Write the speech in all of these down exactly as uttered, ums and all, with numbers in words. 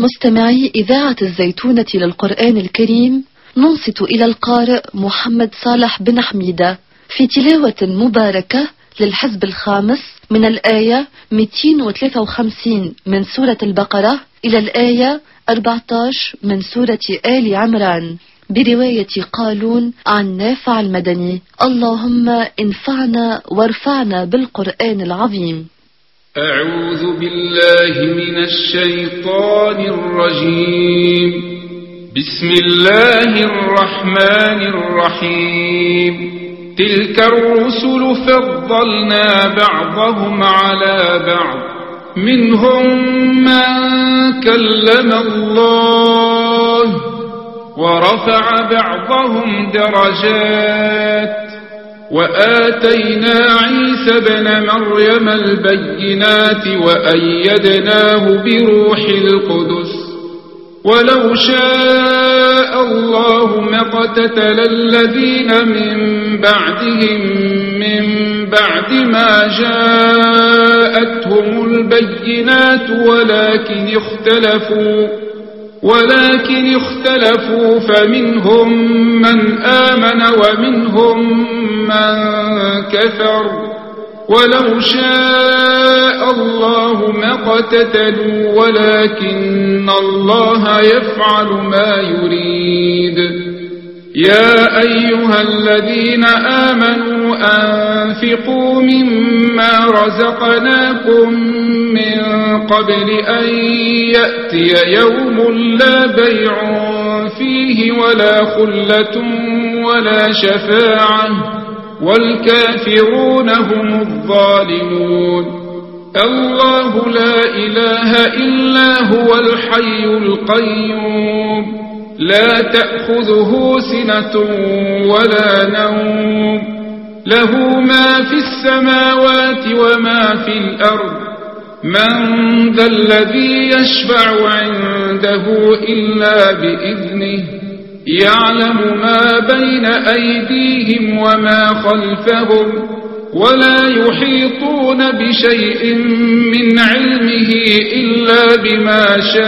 مستمعي إذاعة الزيتونة للقرآن الكريم، ننصت إلى القارئ محمد صالح بن حميدة في تلاوة مباركة للحزب الخامس من الآية مئتين وثلاثة وخمسين من سورة البقرة إلى الآية أربعة عشر من سورة آل عمران، برواية قالون عن نافع المدني. اللهم انفعنا وارفعنا بالقرآن العظيم. أعوذ بالله من الشيطان الرجيم. بسم الله الرحمن الرحيم. تلك الرسل فضلنا بعضهم على بعض، منهم من كلم الله ورفع بعضهم درجات، وآتينا عيسى ابن مريم البينات وأيدناه بروح القدس، ولو شاء الله ما اقتتل الذين من بعدهم من بعد ما جاءتهم البينات ولكن اختلفوا ولكن اختلفوا فمنهم من آمن ومنهم من كفر، ولو شاء الله ما اقتتلوا ولكن الله يفعل ما يريد. يا أيها الذين آمنوا أنفقوا مما رزقناكم من قبل أن يأتي يوم لا بيع فيه ولا خلة ولا شفاعة والكافرون هم الظالمون. الله لا إله إلا هو الحي القيوم، لا تأخذه سنة ولا نوم، له ما في السماوات وما في الأرض. من ذا الذي يشفع عنده إلا بإذنه، يعلم ما بين أيديهم وما خلفهم، ولا يحيطون بشيء من علمه إلا بما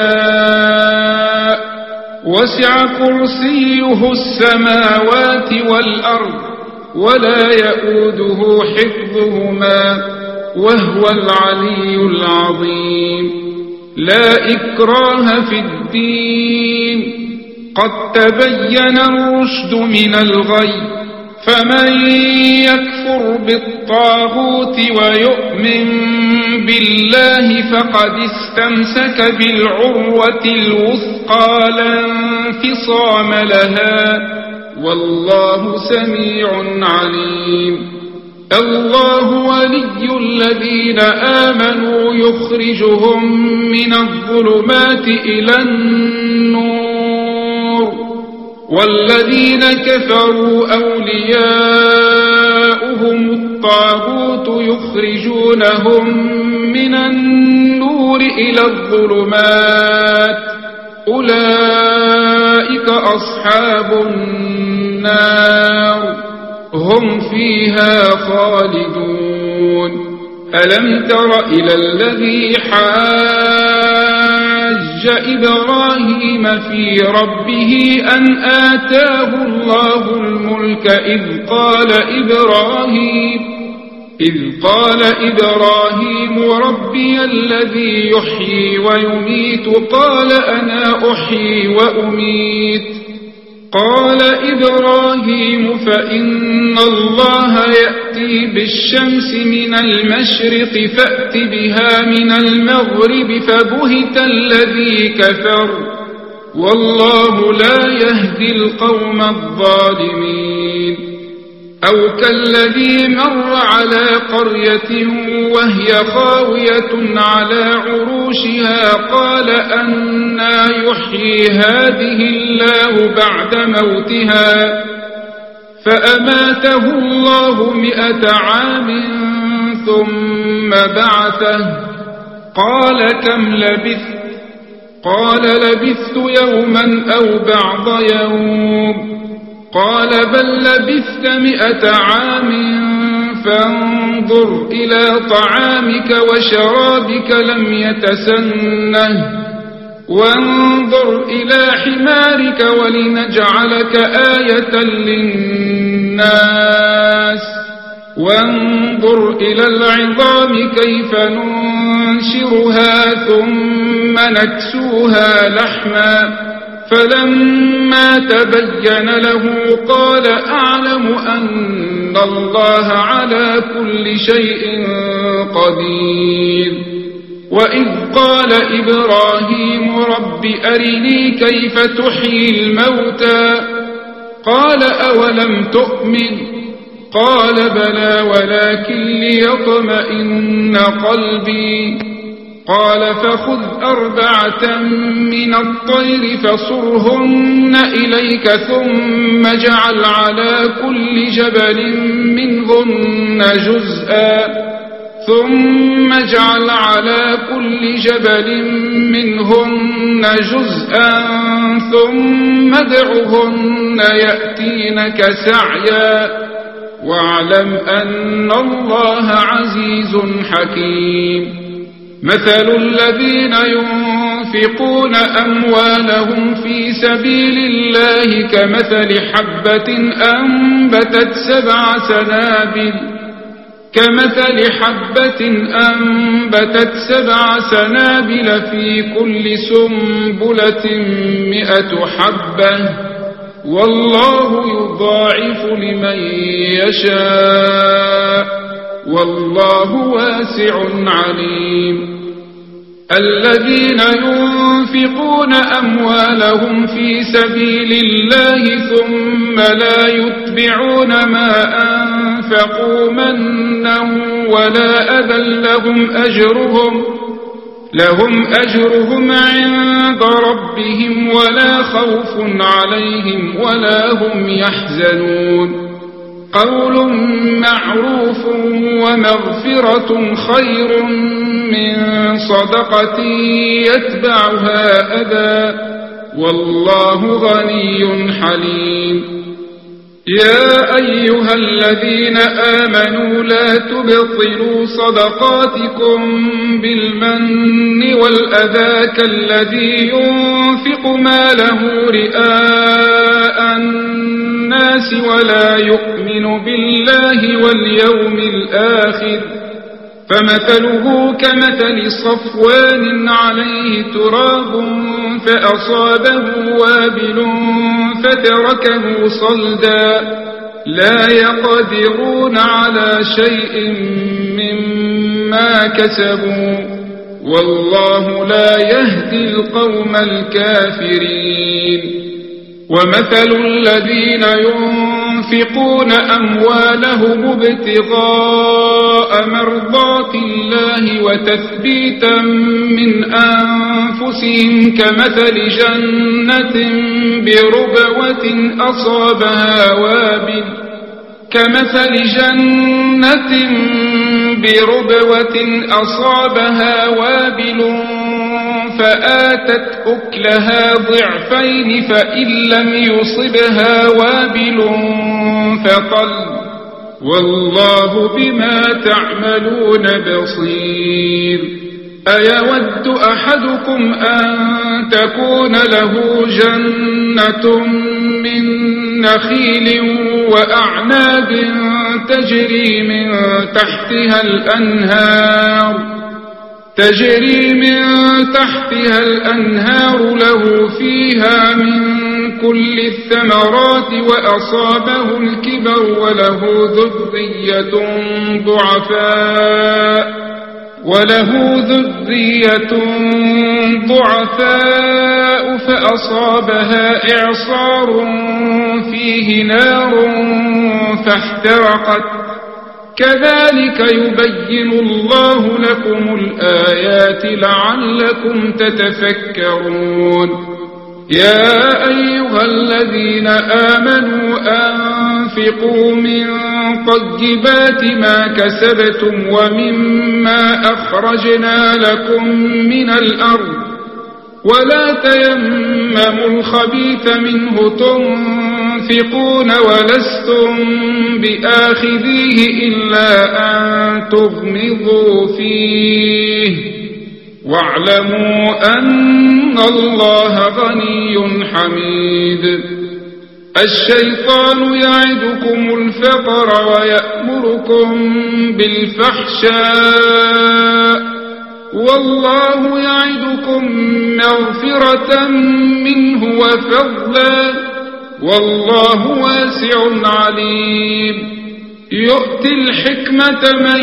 شاء، وسع كرسيه السماوات والأرض ولا يؤوده حفظهما وهو العلي العظيم. لا إكراه في الدين، قد تبين الرشد من الغي، فمن يكفر بالطاغوت ويؤمن بالله فقد استمسك بالعروة الوثقى لا انفصام لها، والله سميع عليم. الله ولي الذين آمنوا يخرجهم من الظلمات إلى النور، والذين كفروا أولياؤهم الطاغوت يخرجونهم من النور إلى الظلمات، أولئك أصحاب النار هم فيها خالدون. ألم تر إلى الذي حاج إبراهيم في ربه أن آتاه الله الملك إذ قال إبراهيم إذ قال إبراهيم ربي الذي يحيي ويميت قال أنا أحيي وأميت. قال إبراهيم فإن الله يأتي بالشمس من المشرق فأت بها من المغرب فبهت الذي كفر، والله لا يهدي القوم الظالمين. أو كالذي مر على قرية وهي خاوية على عروشها قال أنى يحيي هذه الله بعد موتها، فأماته الله مئة عام ثم بعثه، قال كم لبثت؟ قال لبثت يوما أو بعض يوم. قال بل لبثت مئة عام فانظر إلى طعامك وشرابك لم يتسنه وانظر إلى حمارك ولنجعلك آية للناس وانظر إلى العظام كيف ننشرها ثم نكسوها لحما فلما تبين له قال أعلم أن الله على كل شيء قدير وإذ قال إبراهيم رب أرني كيف تحيي الموتى قال أولم تؤمن قال بلى ولكن ليطمئن قلبي قال فخذ أربعة من الطير فصرهن إليك ثم اجعل على كل جبل منهن جزءا ثم اجعل على كل جبل منهن جزءا ثم ادعهن يأتينك سعيا واعلم أن الله عزيز حكيم مثل الذين ينفقون أموالهم في سبيل الله كمثل حبة أنبتت سبع سنابل كمثل حبة أنبتت سبع سنابل في كل سنبلة مئة حبة والله يضاعف لمن يشاء والله واسع عليم الذين ينفقون أموالهم في سبيل الله ثم لا يتبعون ما أنفقوا منا ولا أذى لهم أجرهم لهم أجرهم عند ربهم ولا خوف عليهم ولا هم يحزنون قول معروف ومغفرة خير من صدقة يتبعها أذى والله غني حليم يا أيها الذين آمنوا لا تبطلوا صدقاتكم بالمن والأذى كالذي ينفق ماله رئاء الناس ولا يؤمن بالله واليوم الآخر فمثله كمثل صفوان عليه تراب فأصابه وابل فتركه صلدا لا يقدرون على شيء مما كسبوا والله لا يهدي القوم الكافرين ومثل الذين ينفقون أموالهم ابتغاء مرضات الله وتثبيتا من أنفسهم كمثل جنة بربوة أصابها وابل كمثل جنة بربوة أصابها وابل فآتت أكلها ضعفين فإن لم يصبها وابل فطل والله بما تعملون بصير أيود أحدكم أن تكون له جنة من نخيل وأعناب تجري من تحتها الأنهار تجري من تحتها الأنهار له فيها من كل الثمرات وأصابه الكبر وله ذرية ضعفاء وله ذرية ضعفاء فأصابها إعصار فيه نار فاحترقت كذلك يبين الله لكم الآيات لعلكم تتفكرون يا أيها الذين آمنوا أنفقوا من طيبات ما كسبتم ومما أخرجنا لكم من الأرض ولا تيمموا الخبيث منه تنفقون ولستم بآخذيه إلا أن تغمضوا فيه واعلموا أن الله غني حميد. الشيطان يعدكم الفقر ويأمركم بالفحشاء والله يعدكم مغفرة منه وفضلا والله واسع عليم. يؤتي الحكمة من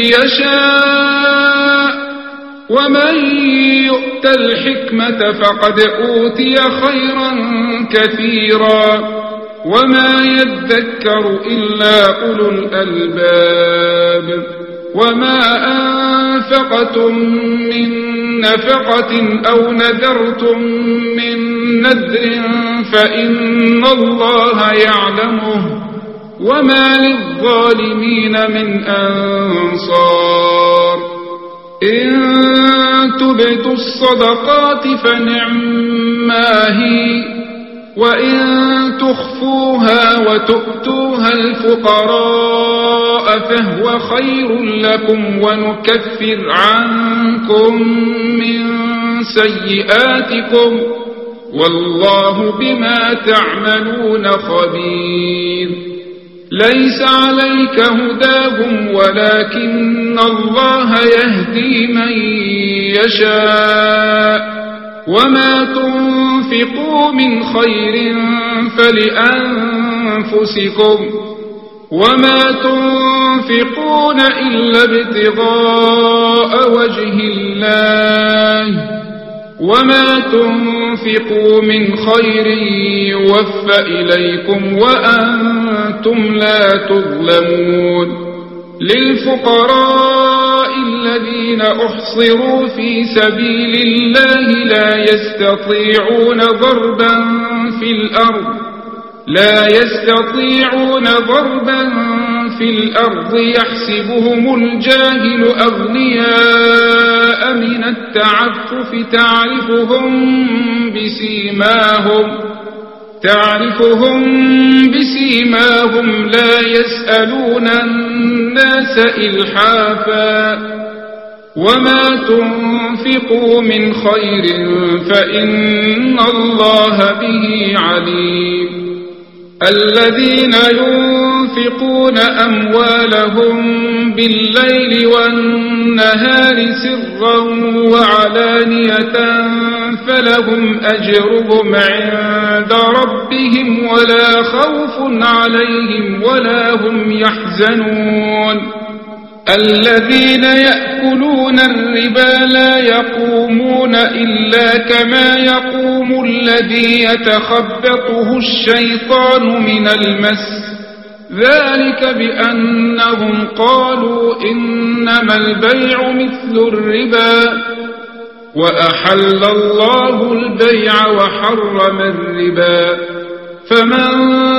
يشاء ومن يؤت الحكمة فقد أوتي خيرا كثيرا وما يذكر إلا أولو الألباب. وما أنفقتم من نفقة أو نذرتم من نذر فإن الله يعلمه وما للظالمين من أنصار. إن تبدوا الصدقات فنعما هي وإن تخفوها وتؤتوها الفقراء فهو خير لكم ونكفر عنكم من سيئاتكم والله بما تعملون خبير. ليس عليك هداهم ولكن الله يهدي من يشاء وما تنفقوا من خير فلأنفسكم وما تنفقون إلا ابتغاء وجه الله وما تنفقوا من خير يوفى إليكم وأنتم لا تظلمون. للفقراء الذين أحصروا في سبيل الله لا يستطيعون ضربا في الأرض لا يستطيعون ضربا في الأرض يحسبهم الجاهل أغنياء من التعفف تعرفهم بسيماهم تعرفهم بسيماهم لا يسألون الناس إلحافا وما تنفقوا من خير فإن الله به عليم. الذين ينفقون أموالهم بالليل والنهار سرا وعلانية فلهم أجرهم عند ربهم ولا خوف عليهم ولا هم يحزنون. الذين يأكلون الربا لا يقومون إلا كما يقوم الذي يتخبطه الشيطان من المس ذلك بأنهم قالوا إنما البيع مثل الربا وأحل الله البيع وحرم الربا. فمن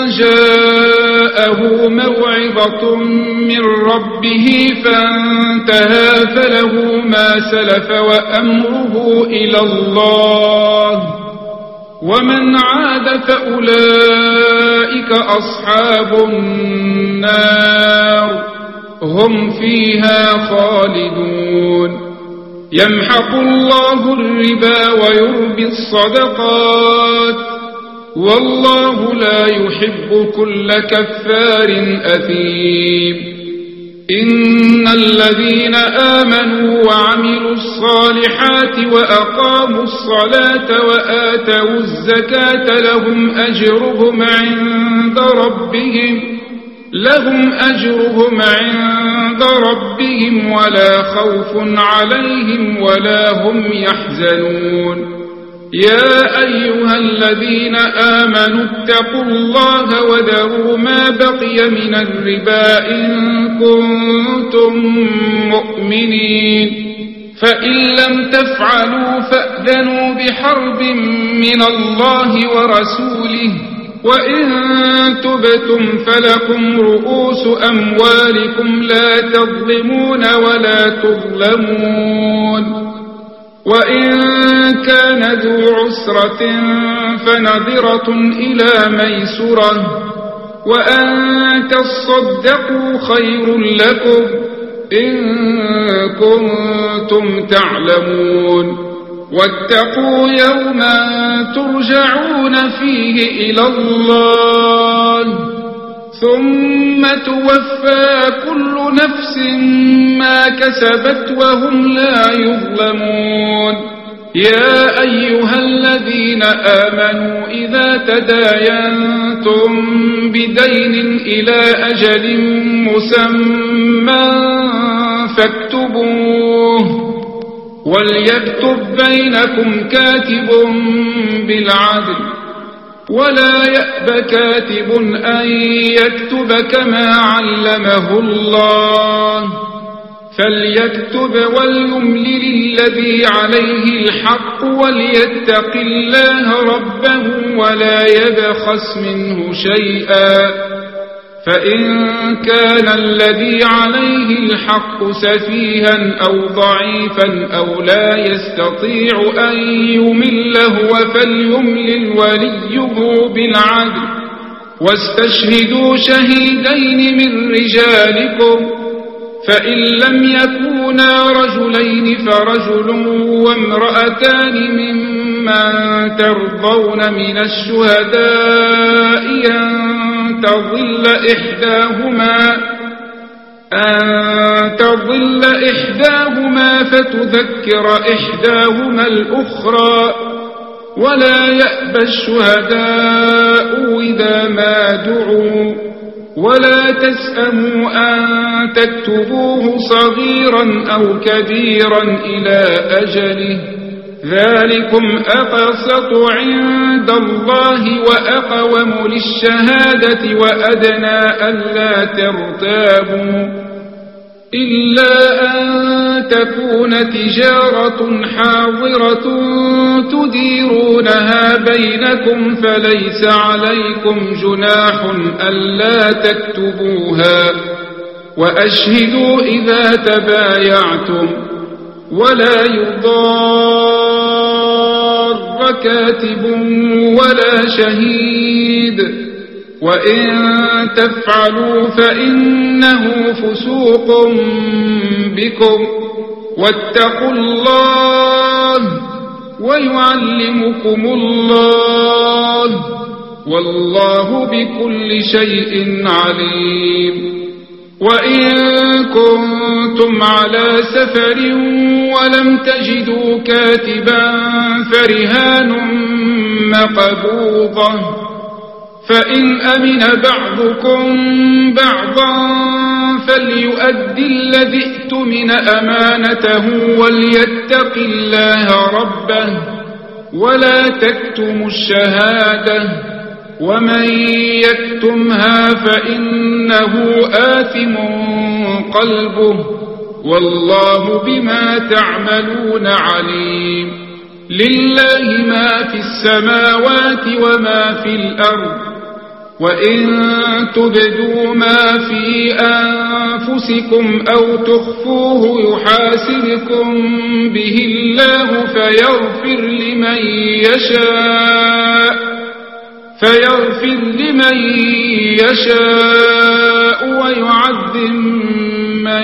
جاءه موعظة من ربه فانتهى فله ما سلف وأمره إلى الله ومن عاد فأولئك أصحاب النار هم فيها خالدون. يمحق الله الربا ويربي الصدقات والله لا يحب كل كفار أثيم. إن الذين آمنوا وعملوا الصالحات وأقاموا الصلاة وآتوا الزكاة لهم أجرهم عند ربهم لهم أجرهم عند ربهم ولا خوف عليهم ولا هم يحزنون. يا أيها الذين آمنوا اتقوا الله وذروا ما بقي من الربا إن كنتم مؤمنين فإن لم تفعلوا فأذنوا بحرب من الله ورسوله وإن تبتم فلكم رؤوس أموالكم لا تظلمون ولا تظلمون. وإن كان ذو عسرة فنظرة إلى ميسرة وأن تصدقوا خير لكم إن كنتم تعلمون واتقوا يوما ترجعون فيه إلى الله ثم توفى كل نفس ما كسبت وهم لا يظلمون يا أيها الذين آمنوا إذا تداينتم بدين إلى أجل مسمى فاكتبوه وليكتب بينكم كاتب بالعدل ولا يأب كاتب أن يكتب كما علمه الله فليكتب وليملل الذي عليه الحق وليتق الله ربه ولا يبخس منه شيئا فإن كان الذي عليه الحق سفيها أو ضعيفا أو لا يستطيع أن يمل هو فليملل وليه بالعدل واستشهدوا شهيدين من رجالكم فإن لم يكونا رجلين فرجل وامرأتان ممن ترضون من الشهداء أن تضل إحداهما أن تضل إحداهما فتذكر إحداهما الأخرى ولا يأبى الشهداء إذا ما دعوا ولا تسأموا أن تكتبوه صغيرا أو كبيرا إلى أجله ذلكم أقسط عند الله وأقوم للشهادة وأدنى ألا ترتابوا إلا أن تكون تجارة حاضرة تديرونها بينكم فليس عليكم جناح ألا تكتبوها وأشهدوا إذا تبايعتم ولا يضار كاتب ولا شهيد وإن تفعلوا فإنه فسوق بكم واتقوا الله ويعلمكم الله والله بكل شيء عليم وإن كنتم على سفر ولم تجدوا كاتبا فرهان مقبوضة فإن أمن بعضكم بعضا فليؤدي الذي ائتمن أمانته وليتق الله ربه ولا تكتموا الشهادة ومن يكتمها فإنه آثم قلبه والله بما تعملون عليم لله ما في السماوات وما في الأرض وإن تبدوا ما في أنفسكم أو تخفوه يحاسبكم به الله فيغفر لمن يشاء فيغفر لمن يشاء ويعذب من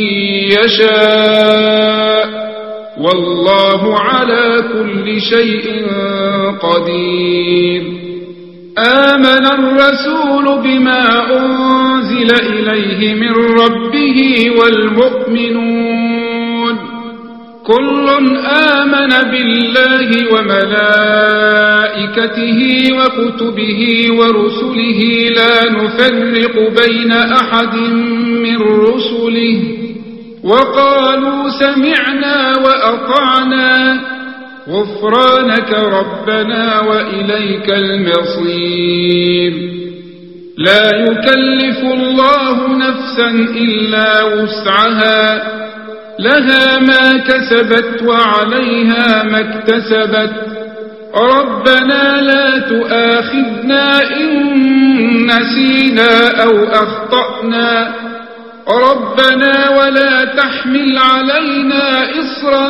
يشاء والله على كل شيء قدير آمن الرسول بما أنزل إليه من ربه والمؤمنون كل آمن بالله وملائكته وكتبه ورسله لا نفرق بين أحد من رسله وقالوا سمعنا وأطعنا غفرانك ربنا وإليك المصير لا يكلف الله نفسا إلا وسعها لها ما كسبت وعليها ما اكتسبت ربنا لا تؤاخذنا إن نسينا أو أخطأنا ربنا ولا تحمل علينا إصرا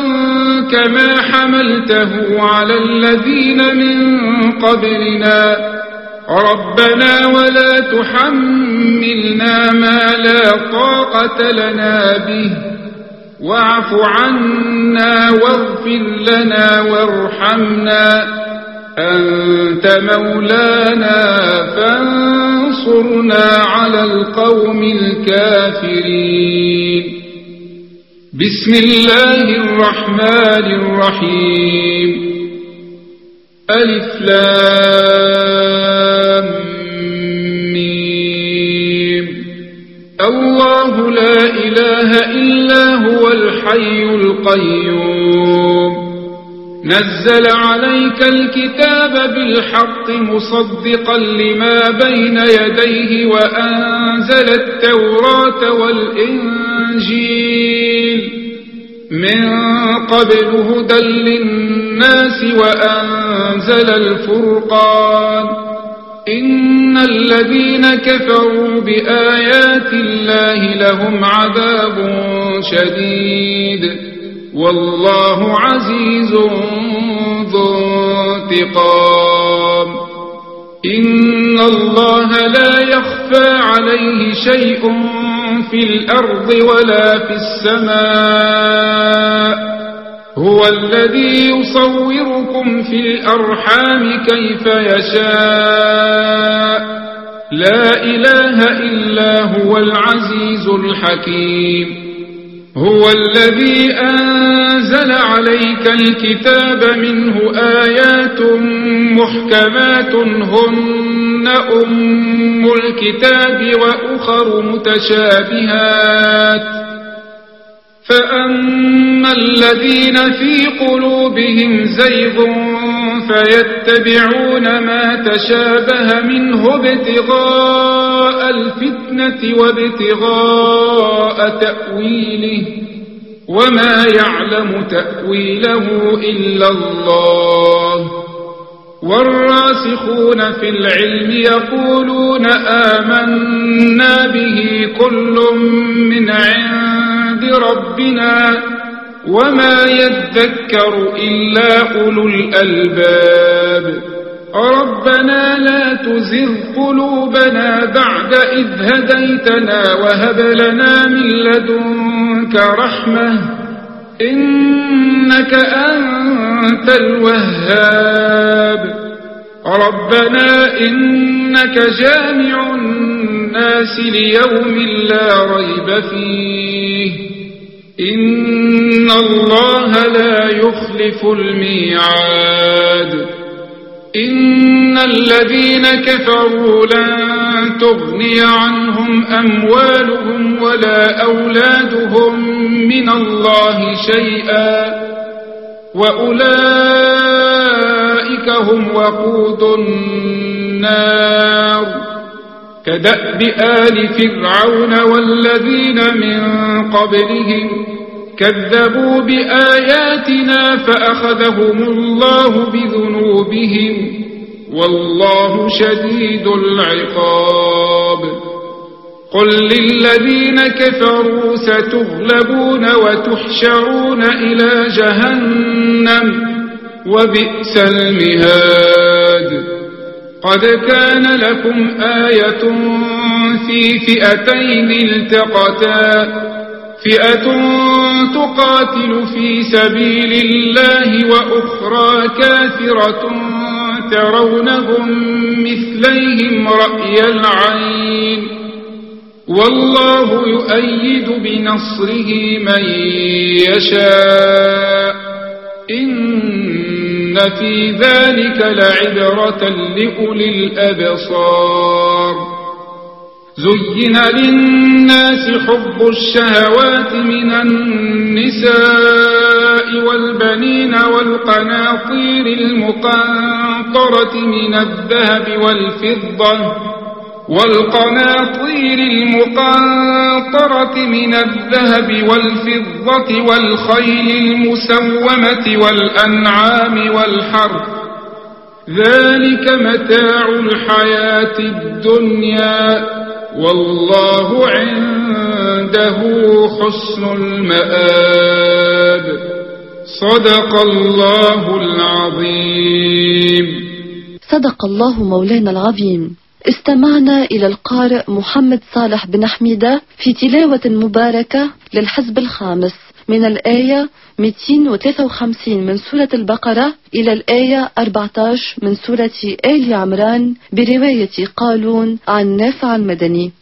كما حملته على الذين من قبلنا ربنا ولا تحملنا ما لا طاقة لنا به واعف عنا واغفر لنا وارحمنا أنت مولانا فانصرنا على القوم الكافرين. بسم الله الرحمن الرحيم. ألف لام ميم. الله لا إله إلا هو الحي القيوم نزل عليك الكتاب بالحق مصدقا لما بين يديه وأنزل التوراة والإنجيل من قبل هدى للناس وأنزل الفرقان إن الذين كفروا بآيات الله لهم عذاب شديد والله عزيز ذو انتقام. إن الله لا يخفى عليه شيء في الأرض ولا في السماء هو الذي يصوركم في الأرحام كيف يشاء لا إله إلا هو العزيز الحكيم. هو الذي أنزل عليك الكتاب منه آيات محكمات هن أم الكتاب وأخر متشابهات فأما الذين في قلوبهم زيغ فيتبعون ما تشابه منه ابتغاء الفتنة وابتغاء تأويله وما يعلم تأويله إلا الله والراسخون في العلم يقولون آمنا به كل من عند ربنا وما يذكر إلا أولو الألباب. ربنا لا تزغ قلوبنا بعد إذ هديتنا وهب لنا من لدنك رحمة إنك أنت الوهاب. ربنا إنك جامع الناس ليوم لا ريب فيه إن الله لا يخلف الميعاد. إن الذين كفروا لن تغني عنهم أموالهم ولا أولادهم من الله شيئا وأولئك هم وقود النار كدأب آل فرعون والذين من قبلهم كذبوا بآياتنا فأخذهم الله بذنوبهم والله شديد العقاب. قل للذين كفروا ستغلبون وتحشرون إلى جهنم وبئس المهاد. قد كان لكم آية في فئتين التقتا فئة تقاتل في سبيل الله وأخرى كافرة ترونهم مثليهم رأي العين والله يؤيد بنصره من يشاء إن في ذلك لعبرة لأولي الأبصار. زين للناس حب الشهوات من النساء والبنين والقناطير المقنطرة من الذهب والفضة والقناطير المقنطرة من الذهب والفضة والخيل المسومة والأنعام والحرث ذلك متاع الحياة الدنيا والله عنده حسن المآب. صدق الله العظيم. صدق الله مولانا العظيم. استمعنا إلى القارئ محمد صالح بن حميدة في تلاوة مباركة للحزب الخامس من الآية مئتين وثلاثة وخمسين من سورة البقرة إلى الآية أربعة عشر من سورة آل عمران برواية قالون عن نافع المدني.